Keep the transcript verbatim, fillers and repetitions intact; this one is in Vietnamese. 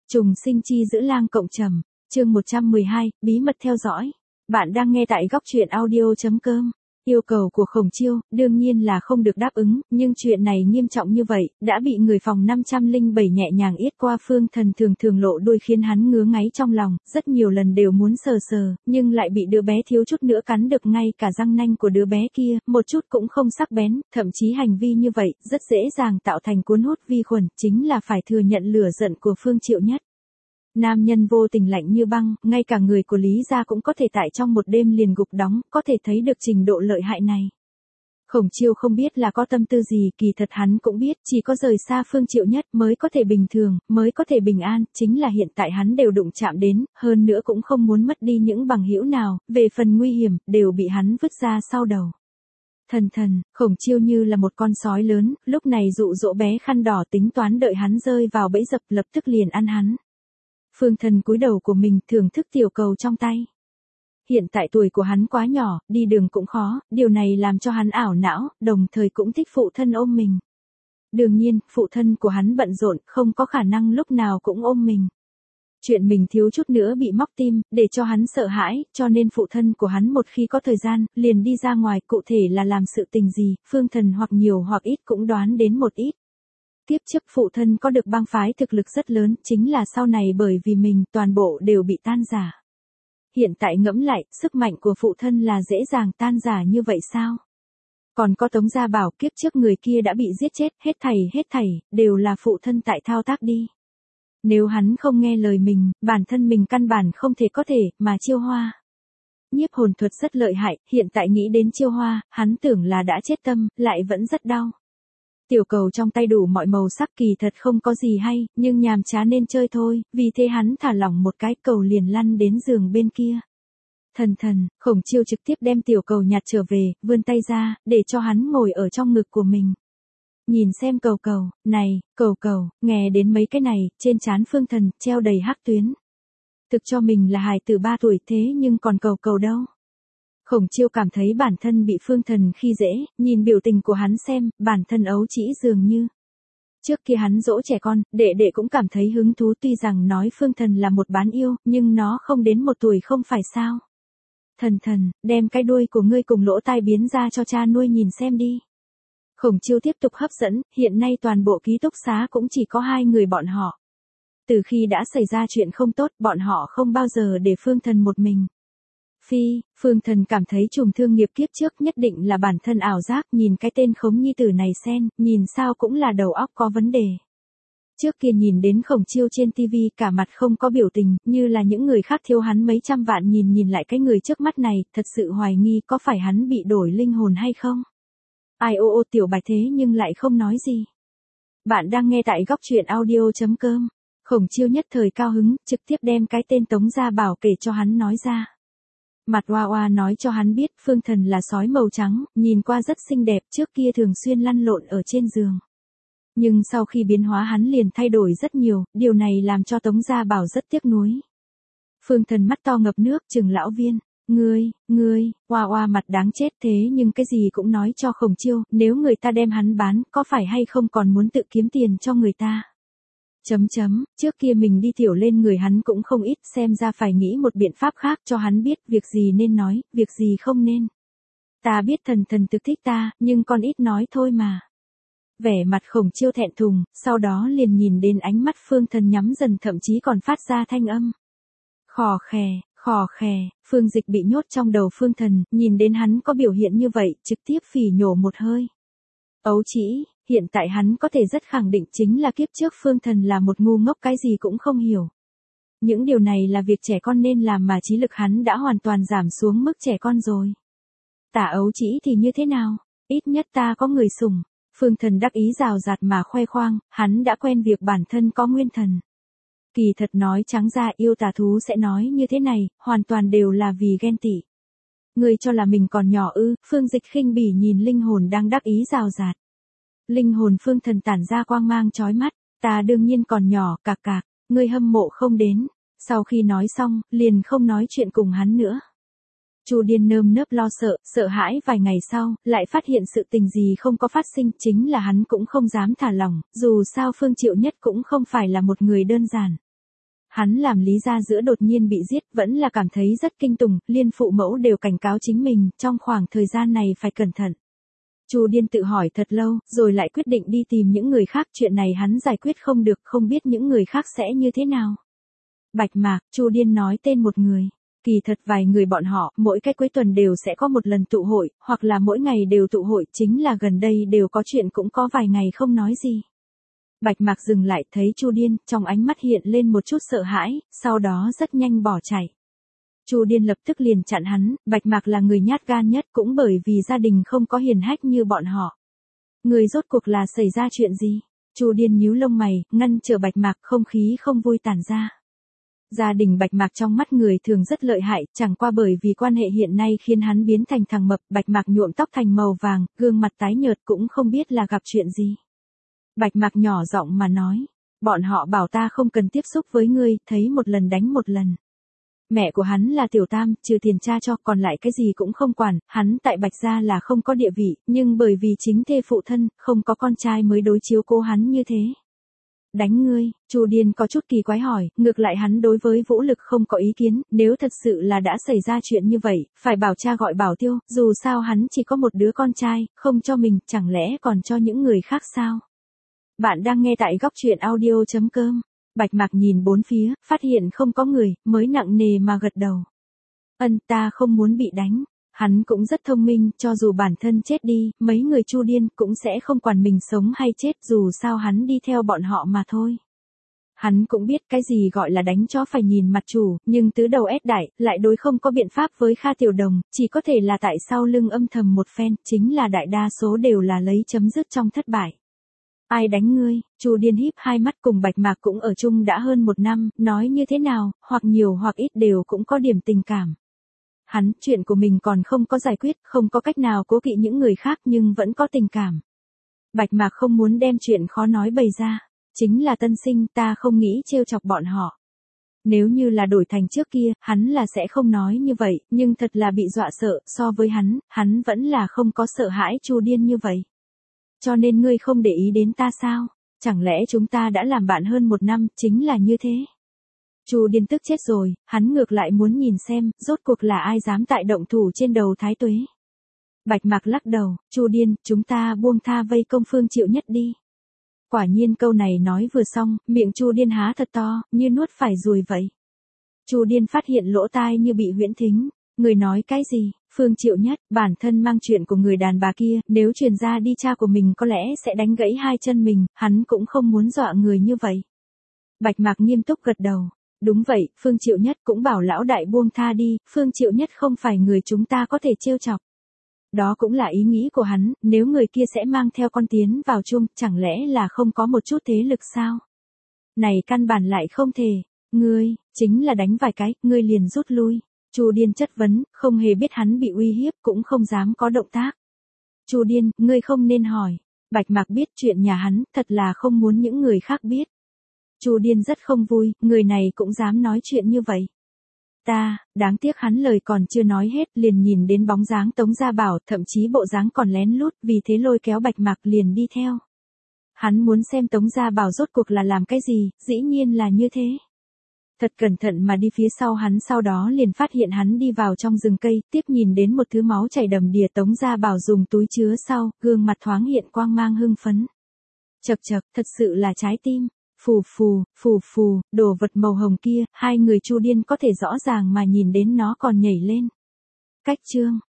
Trùng sinh chi giữ lang cộng trầm, chương một trăm mười hai, bí mật theo dõi. Bạn đang nghe tại góc truyện audio.com. Yêu cầu của Khổng Chiêu, đương nhiên là không được đáp ứng, nhưng chuyện này nghiêm trọng như vậy, đã bị người phòng năm trăm lẻ bảy nhẹ nhàng yết qua. Phương Thần thường thường lộ đuôi khiến hắn ngứa ngáy trong lòng, rất nhiều lần đều muốn sờ sờ, nhưng lại bị đứa bé thiếu chút nữa cắn được ngay cả răng nanh của đứa bé kia, một chút cũng không sắc bén, thậm chí hành vi như vậy, rất dễ dàng tạo thành cuốn hút vi khuẩn, chính là phải thừa nhận lửa giận của Phương Triệu Nhất. Nam nhân vô tình lạnh như băng, ngay cả người của Lý gia cũng có thể tại trong một đêm liền gục đóng, có thể thấy được trình độ lợi hại này. Khổng Chiêu không biết là có tâm tư gì, kỳ thật hắn cũng biết, chỉ có rời xa Phương Triệu Nhất mới có thể bình thường, mới có thể bình an, chính là hiện tại hắn đều đụng chạm đến, hơn nữa cũng không muốn mất đi những bằng hữu nào, về phần nguy hiểm, đều bị hắn vứt ra sau đầu. Thần thần, Khổng Chiêu như là một con sói lớn, lúc này dụ dỗ bé khăn đỏ tính toán đợi hắn rơi vào bẫy dập lập tức liền ăn hắn. Phương Thần cúi đầu của mình thưởng thức tiểu cầu trong tay. Hiện tại tuổi của hắn quá nhỏ, đi đường cũng khó, điều này làm cho hắn ảo não, đồng thời cũng thích phụ thân ôm mình. Đương nhiên, phụ thân của hắn bận rộn, không có khả năng lúc nào cũng ôm mình. Chuyện mình thiếu chút nữa bị móc tim, để cho hắn sợ hãi, cho nên phụ thân của hắn một khi có thời gian, liền đi ra ngoài, cụ thể là làm sự tình gì, Phương Thần hoặc nhiều hoặc ít cũng đoán đến một ít. Tiếp trước phụ thân có được bang phái thực lực rất lớn, chính là sau này bởi vì mình toàn bộ đều bị tan rã. Hiện tại ngẫm lại, sức mạnh của phụ thân là dễ dàng tan rã như vậy sao? Còn có Tống Gia Bảo, kiếp trước người kia đã bị giết chết, hết thảy hết thảy, đều là phụ thân tại thao tác đi. Nếu hắn không nghe lời mình, bản thân mình căn bản không thể có thể, mà Chiêu Hoa. Nhiếp hồn thuật rất lợi hại, hiện tại nghĩ đến Chiêu Hoa, hắn tưởng là đã chết tâm, lại vẫn rất đau. Tiểu cầu trong tay đủ mọi màu sắc kỳ thật không có gì hay, nhưng nhàm chán nên chơi thôi, vì thế hắn thả lỏng một cái cầu liền lăn đến giường bên kia. Thần thần, Khổng Chiêu trực tiếp đem tiểu cầu nhặt trở về, vươn tay ra, để cho hắn ngồi ở trong ngực của mình. Nhìn xem cầu cầu, này, cầu cầu, nghe đến mấy cái này, trên trán Phương Thần, treo đầy hắc tuyến. Thực cho mình là hài tử ba tuổi thế nhưng còn cầu cầu đâu. Khổng Chiêu cảm thấy bản thân bị Phương Thần khi dễ, nhìn biểu tình của hắn xem, bản thân ấu trĩ dường như. Trước kia hắn dỗ trẻ con, đệ đệ cũng cảm thấy hứng thú, tuy rằng nói Phương Thần là một bán yêu, nhưng nó không đến một tuổi không phải sao. Thần thần, đem cái đuôi của ngươi cùng lỗ tai biến ra cho cha nuôi nhìn xem đi. Khổng Chiêu tiếp tục hấp dẫn, hiện nay toàn bộ ký túc xá cũng chỉ có hai người bọn họ. Từ khi đã xảy ra chuyện không tốt, bọn họ không bao giờ để Phương Thần một mình. Phi, Phương Thần cảm thấy trùng thương nghiệp kiếp trước nhất định là bản thân ảo giác, nhìn cái tên Khống nhi tử này xem, nhìn sao cũng là đầu óc có vấn đề. Trước kia nhìn đến Khổng Chiêu trên tivi cả mặt không có biểu tình, như là những người khác thiếu hắn mấy trăm vạn, nhìn nhìn lại cái người trước mắt này, thật sự hoài nghi có phải hắn bị đổi linh hồn hay không. Ai ô ô tiểu bạch thế nhưng lại không nói gì. Bạn đang nghe tại góc truyện audio.com. Khổng Chiêu nhất thời cao hứng, trực tiếp đem cái tên Tống Gia Bảo kể cho hắn nói ra. Mặt Hoa Hoa nói cho hắn biết Phương Thần là sói màu trắng, nhìn qua rất xinh đẹp, trước kia thường xuyên lăn lộn ở trên giường. Nhưng sau khi biến hóa hắn liền thay đổi rất nhiều, điều này làm cho Tống Gia Bảo rất tiếc nuối. Phương Thần mắt to ngập nước trừng lão viên, ngươi, ngươi, Hoa Hoa mặt đáng chết thế nhưng cái gì cũng nói cho Khổng Chiêu, nếu người ta đem hắn bán, có phải hay không còn muốn tự kiếm tiền cho người ta. Chấm chấm, trước kia mình đi tiểu lên người hắn cũng không ít, xem ra phải nghĩ một biện pháp khác cho hắn biết việc gì nên nói, việc gì không nên. Ta biết thần thần thực thích ta, nhưng con ít nói thôi mà. Vẻ mặt Khổng Chiêu thẹn thùng, sau đó liền nhìn đến ánh mắt Phương Thần nhắm dần, thậm chí còn phát ra thanh âm. Khò khè, khò khè, Phương Dịch bị nhốt trong đầu Phương Thần, nhìn đến hắn có biểu hiện như vậy, trực tiếp phỉ nhổ một hơi. Ấu trĩ. Hiện tại hắn có thể rất khẳng định chính là kiếp trước Phương Thần là một ngu ngốc cái gì cũng không hiểu. Những điều này là việc trẻ con nên làm mà trí lực hắn đã hoàn toàn giảm xuống mức trẻ con rồi. Tả ấu trĩ thì như thế nào? Ít nhất ta có người sủng. Phương Thần đắc ý rào rạt mà khoe khoang, hắn đã quen việc bản thân có nguyên thần. Kỳ thật nói trắng ra yêu tà thú sẽ nói như thế này, hoàn toàn đều là vì ghen tị. Người cho là mình còn nhỏ ư? Phương Dịch khinh bỉ nhìn linh hồn đang đắc ý rào rạt. Linh hồn Phương Thần tản ra quang mang chói mắt, ta đương nhiên còn nhỏ, cạc cạc, ngươi hâm mộ không đến. Sau khi nói xong, liền không nói chuyện cùng hắn nữa. Chu Điên nơm nớp lo sợ, sợ hãi vài ngày sau, lại phát hiện sự tình gì không có phát sinh, chính là hắn cũng không dám thả lỏng, dù sao Phương Triệu Nhất cũng không phải là một người đơn giản. Hắn làm lý gia giữa đột nhiên bị giết vẫn là cảm thấy rất kinh tủng, liên phụ mẫu đều cảnh cáo chính mình, trong khoảng thời gian này phải cẩn thận. Chu Điên tự hỏi thật lâu, rồi lại quyết định đi tìm những người khác, chuyện này hắn giải quyết không được, không biết những người khác sẽ như thế nào. Bạch Mạc, Chu Điên nói tên một người. Kỳ thật vài người bọn họ, mỗi cái cuối tuần đều sẽ có một lần tụ hội, hoặc là mỗi ngày đều tụ hội, chính là gần đây đều có chuyện cũng có vài ngày không nói gì. Bạch Mạc dừng lại, thấy Chu Điên, trong ánh mắt hiện lên một chút sợ hãi, sau đó rất nhanh bỏ chạy. Chu Điên lập tức liền chặn hắn, Bạch Mạc là người nhát gan nhất, cũng bởi vì gia đình không có hiền hách như bọn họ. Người rốt cuộc là xảy ra chuyện gì? Chu Điên nhíu lông mày, ngăn trở Bạch Mạc, không khí không vui tản ra. Gia đình Bạch Mạc trong mắt người thường rất lợi hại, chẳng qua bởi vì quan hệ hiện nay khiến hắn biến thành thằng mập, Bạch Mạc nhuộm tóc thành màu vàng, gương mặt tái nhợt, cũng không biết là gặp chuyện gì. Bạch Mạc nhỏ giọng mà nói, bọn họ bảo ta không cần tiếp xúc với ngươi, thấy một lần đánh một lần. Mẹ của hắn là tiểu tam, trừ tiền cha cho, còn lại cái gì cũng không quản, hắn tại Bạch gia là không có địa vị, nhưng bởi vì chính thê phụ thân, không có con trai mới đối chiếu cố hắn như thế. Đánh ngươi, Chu Điên có chút kỳ quái hỏi, ngược lại hắn đối với vũ lực không có ý kiến, nếu thật sự là đã xảy ra chuyện như vậy, phải bảo cha gọi bảo tiêu, dù sao hắn chỉ có một đứa con trai, không cho mình, chẳng lẽ còn cho những người khác sao? Bạn đang nghe tại góc truyện audio chấm com. Bạch Mạc nhìn bốn phía, phát hiện không có người, mới nặng nề mà gật đầu. Ân, ta không muốn bị đánh. Hắn cũng rất thông minh, cho dù bản thân chết đi, mấy người Chu Điên cũng sẽ không quản mình sống hay chết, dù sao hắn đi theo bọn họ mà thôi. Hắn cũng biết cái gì gọi là đánh chó phải nhìn mặt chủ, nhưng tứ đầu ép đại, lại đối không có biện pháp với Kha Tiểu Đồng, chỉ có thể là tại sau lưng âm thầm một phen, chính là đại đa số đều là lấy chấm dứt trong thất bại. Ai đánh ngươi? Chu Điên híp hai mắt, cùng Bạch Mạc cũng ở chung đã hơn một năm, nói như thế nào, hoặc nhiều hoặc ít đều cũng có điểm tình cảm. Hắn, chuyện của mình còn không có giải quyết, không có cách nào cố kỵ những người khác nhưng vẫn có tình cảm. Bạch Mạc không muốn đem chuyện khó nói bày ra. Chính là tân sinh, ta không nghĩ trêu chọc bọn họ. Nếu như là đổi thành trước kia, hắn là sẽ không nói như vậy, nhưng thật là bị dọa sợ, so với hắn, hắn vẫn là không có sợ hãi Chu Điên như vậy. Cho nên ngươi không để ý đến ta sao? Chẳng lẽ chúng ta đã làm bạn hơn một năm, chính là như thế? Chu Điên tức chết rồi, hắn ngược lại muốn nhìn xem, rốt cuộc là ai dám tại động thủ trên đầu Thái Tuế. Bạch Mạc lắc đầu, Chu Điên, chúng ta buông tha vây công Phương Triệu Nhất đi. Quả nhiên câu này nói vừa xong, miệng Chu Điên há thật to, như nuốt phải ruồi vậy. Chu Điên phát hiện lỗ tai như bị huyễn thính. Người nói cái gì? Phương Triệu Nhất, bản thân mang chuyện của người đàn bà kia, nếu truyền ra đi cha của mình có lẽ sẽ đánh gãy hai chân mình, hắn cũng không muốn dọa người như vậy. Bạch Mạc nghiêm túc gật đầu. Đúng vậy, Phương Triệu Nhất cũng bảo lão đại buông tha đi, Phương Triệu Nhất không phải người chúng ta có thể trêu chọc. Đó cũng là ý nghĩ của hắn, nếu người kia sẽ mang theo con tiến vào chung, chẳng lẽ là không có một chút thế lực sao? Này căn bản lại không thể, ngươi, chính là đánh vài cái, ngươi liền rút lui. Chu Điên chất vấn, không hề biết hắn bị uy hiếp, cũng không dám có động tác. Chu Điên, ngươi không nên hỏi. Bạch Mạc biết chuyện nhà hắn, thật là không muốn những người khác biết. Chu Điên rất không vui, người này cũng dám nói chuyện như vậy. Ta, đáng tiếc hắn lời còn chưa nói hết, liền nhìn đến bóng dáng Tống Gia Bảo, thậm chí bộ dáng còn lén lút, vì thế lôi kéo Bạch Mạc liền đi theo. Hắn muốn xem Tống Gia Bảo rốt cuộc là làm cái gì, dĩ nhiên là như thế. Thật cẩn thận mà đi phía sau hắn, sau đó liền phát hiện hắn đi vào trong rừng cây, tiếp nhìn đến một thứ máu chảy đầm đìa. Tống Gia Bảo dùng túi chứa sau, gương mặt thoáng hiện quang mang hưng phấn. Chậc chậc, thật sự là trái tim. Phù phù, phù phù, đồ vật màu hồng kia, hai người Chu Điên có thể rõ ràng mà nhìn đến nó còn nhảy lên. Cách chương,